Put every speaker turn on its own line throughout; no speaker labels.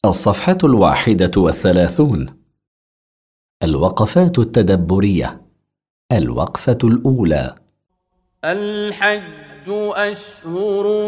الصفحة 31. الوقفات التدبرية. الوقفة الأولى:
الحج أشهر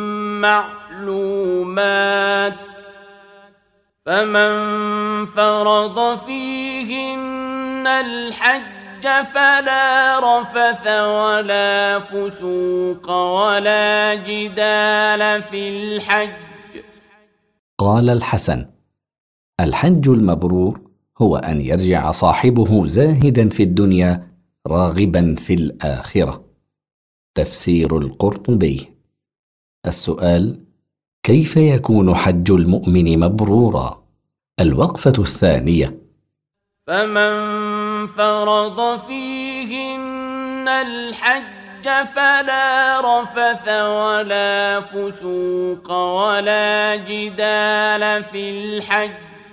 معلومات، فمن فرض فيهن الحج فلا رفث ولا فسوق ولا جدال في الحج.
قال الحسن: الحج المبرور هو أن يرجع صاحبه زاهدا في الدنيا راغبا في الآخرة. تفسير القرطبي. السؤال: كيف يكون حج المؤمن مبرورا؟ الوقفة الثانية:
فمن فرض فيهن الحج فلا رفث ولا فسوق ولا جدال في الحج،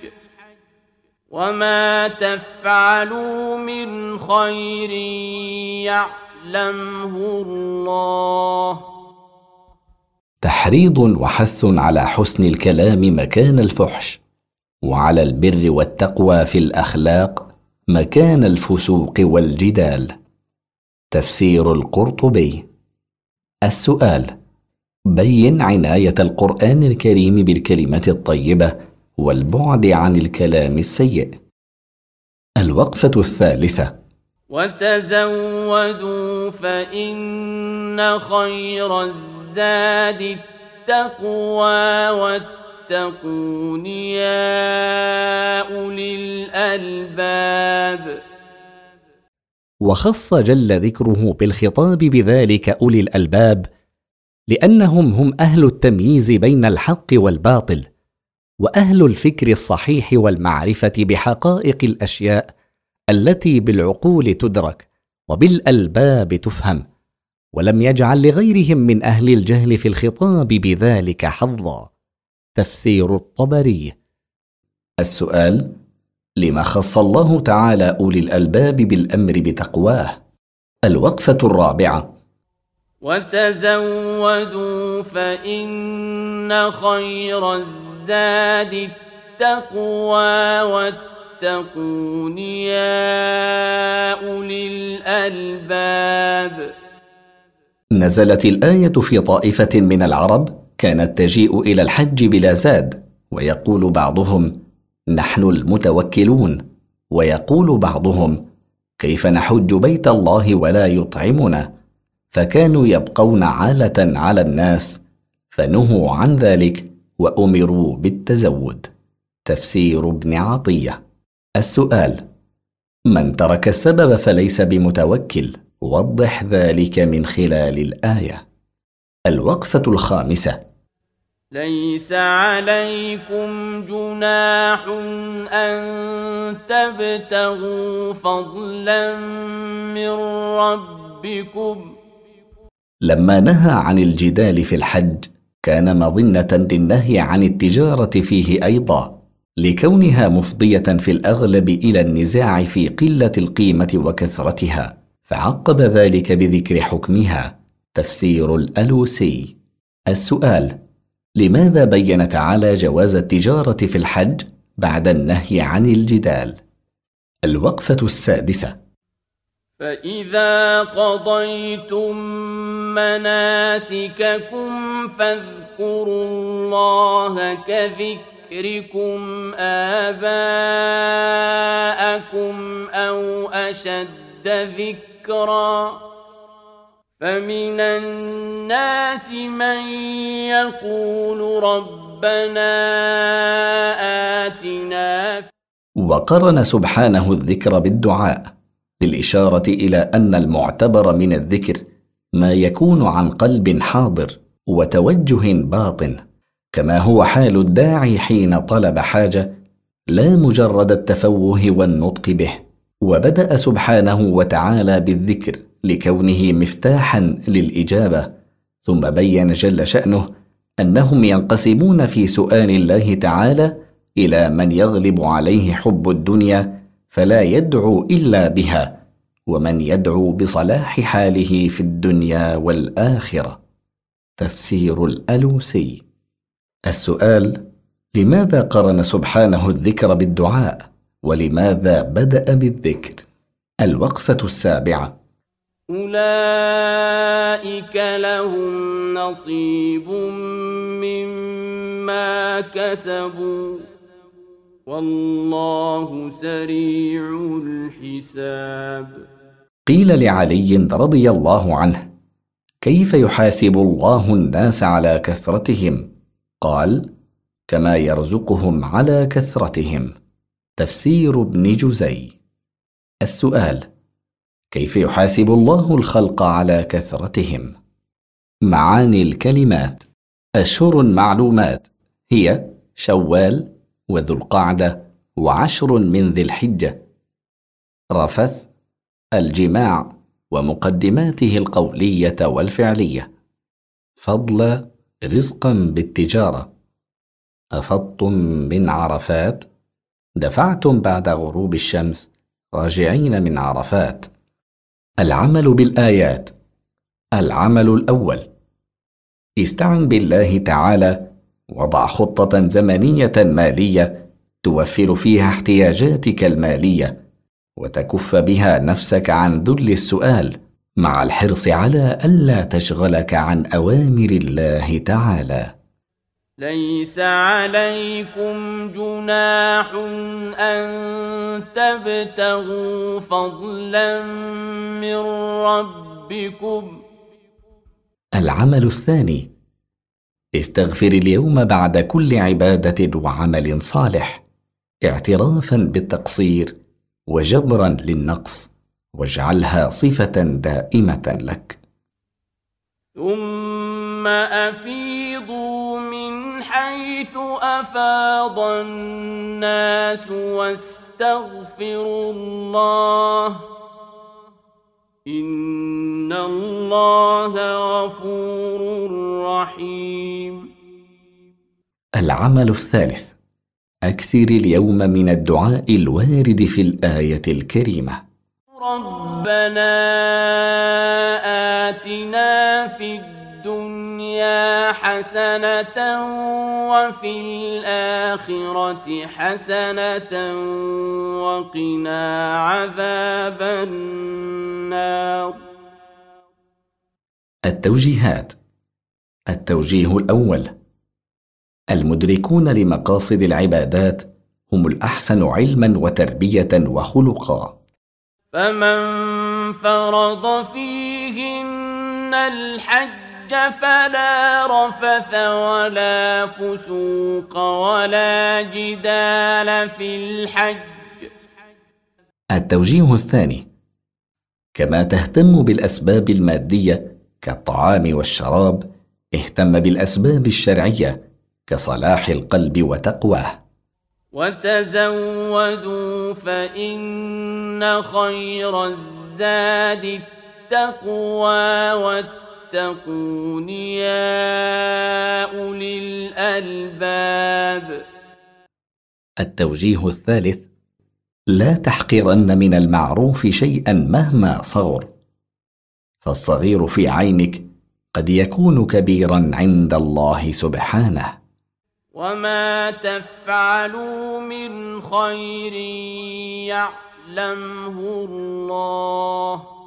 وما تفعلوا من خير يعلمه الله.
تحريض وحث على حسن الكلام مكان الفحش، وعلى البر والتقوى في الأخلاق مكان الفسوق والجدال. تفسير القرطبي. السؤال: بين عناية القرآن الكريم بالكلمة الطيبة والبعد عن الكلام السيء. الوقفة الثالثة:
وتزودوا فإن خير الزاد التقوى واتقون يا أولي الألباب.
وخص جل ذكره بالخطاب بذلك أولي الألباب، لأنهم هم أهل التمييز بين الحق والباطل، وأهل الفكر الصحيح والمعرفة بحقائق الأشياء التي بالعقول تدرك وبالألباب تفهم، ولم يجعل لغيرهم من أهل الجهل في الخطاب بذلك حظا. تفسير الطبري. السؤال: لما خص الله تعالى أولي الألباب بالأمر بتقواه؟ الوقفة الرابعة:
وتزودوا فإن خير الزاد التقوى واتقون يا أولي الألباب.
نزلت الآية في طائفة من العرب كانت تجيء إلى الحج بلا زاد، ويقول بعضهم: نحن المتوكلون، ويقول بعضهم: كيف نحج بيت الله ولا يطعمنا؟ فكانوا يبقون عالة على الناس، فنهوا عن ذلك وأمروا بالتزود. تفسير ابن عطية. السؤال: من ترك السبب فليس بمتوكل، وضح ذلك من خلال الآية. الوقفة الخامسة:
ليس عليكم جناح أن تبتغوا فضلا من ربكم.
لما نهى عن الجدال في الحج كان مظنة للنهي عن التجارة فيه أيضا، لكونها مفضية في الأغلب إلى النزاع في قلة القيمة وكثرتها، فعقب ذلك بذكر حكمها. تفسير الألوسي. السؤال: لماذا بين تعالى جواز التجارة في الحج بعد النهي عن الجدال؟ الوقفة السادسة:
فإذا قضيتم مناسككم فاذكروا الله كذكركم آباءكم أو أشد ذكرا، فمن الناس من يقول ربنا آتنا.
وقرن سبحانه الذكر بالدعاء، بالإشارة إلى أن المعتبر من الذكر ما يكون عن قلب حاضر وتوجه باطن، كما هو حال الداعي حين طلب حاجة، لا مجرد التفوه والنطق به. وبدأ سبحانه وتعالى بالذكر لكونه مفتاحا للإجابة، ثم بين جل شأنه أنهم ينقسمون في سؤال الله تعالى إلى من يغلب عليه حب الدنيا فلا يدعو إلا بها، ومن يدعو بصلاح حاله في الدنيا والآخرة. تفسير الألوسي. السؤال: لماذا قرن سبحانه الذكر بالدعاء؟ ولماذا بدأ بالذكر؟ الوقفة السابعة.
أولئك لهم نصيب مما كسبوا والله سريع الحساب.
قيل لعلي رضي الله عنه: كيف يحاسب الله الناس على كثرتهم؟ قال: كما يرزقهم على كثرتهم. تفسير ابن جزي. السؤال: كيف يحاسب الله الخلق على كثرتهم؟ معاني الكلمات. أشهر معلومات هي شوال وذو القعدة و10 من ذي الحجة. رفث الجماع ومقدماته القولية والفعلية. فضل رزقا بالتجارة. أفضتم من عرفات، دفعتم بعد غروب الشمس راجعين من عرفات. العمل بالآيات. العمل الأول: استعن بالله تعالى، وضع خطة زمنية مالية توفر فيها احتياجاتك المالية، وتكف بها نفسك عن ذل السؤال، مع الحرص على ألا تشغلك عن أوامر الله تعالى.
ليس عليكم جناح أن تبتغوا فضلا من ربكم.
العمل الثاني: استغفر اليوم بعد كل عبادة وعمل صالح، اعترافا بالتقصير وجبرا للنقص، واجعلها صفة دائمة لك.
ثم أفيضوا من حيث أفاض الناس واستغفروا الله إن الله غفور رحيم.
العمل الثالث: أكثر اليوم من الدعاء الوارد في الآية الكريمة.
ربنا آتنا في الدنيا حسنة وفي الآخرة حسنة وقنا عذاب النار.
التوجيهات. التوجيه الأول: المدركون لمقاصد العبادات هم الأحسن علما وتربية وخلقا.
فمن فرض فيهن الحج فلا رفث ولا فسوق ولا جدال في الحج.
التوجيه الثاني: كما تهتم بالأسباب المادية كالطعام والشراب، اهتم بالأسباب الشرعية كصلاح القلب وتقواه.
وتزودوا فإن خير الزاد التقوى واتقون يا أولي الألباب.
التوجيه الثالث: لا تحقرن من المعروف شيئا مهما صغر، فالصغير في عينك قد يكون كبيرا عند الله سبحانه.
وما تفعلوا من خير يعلمه الله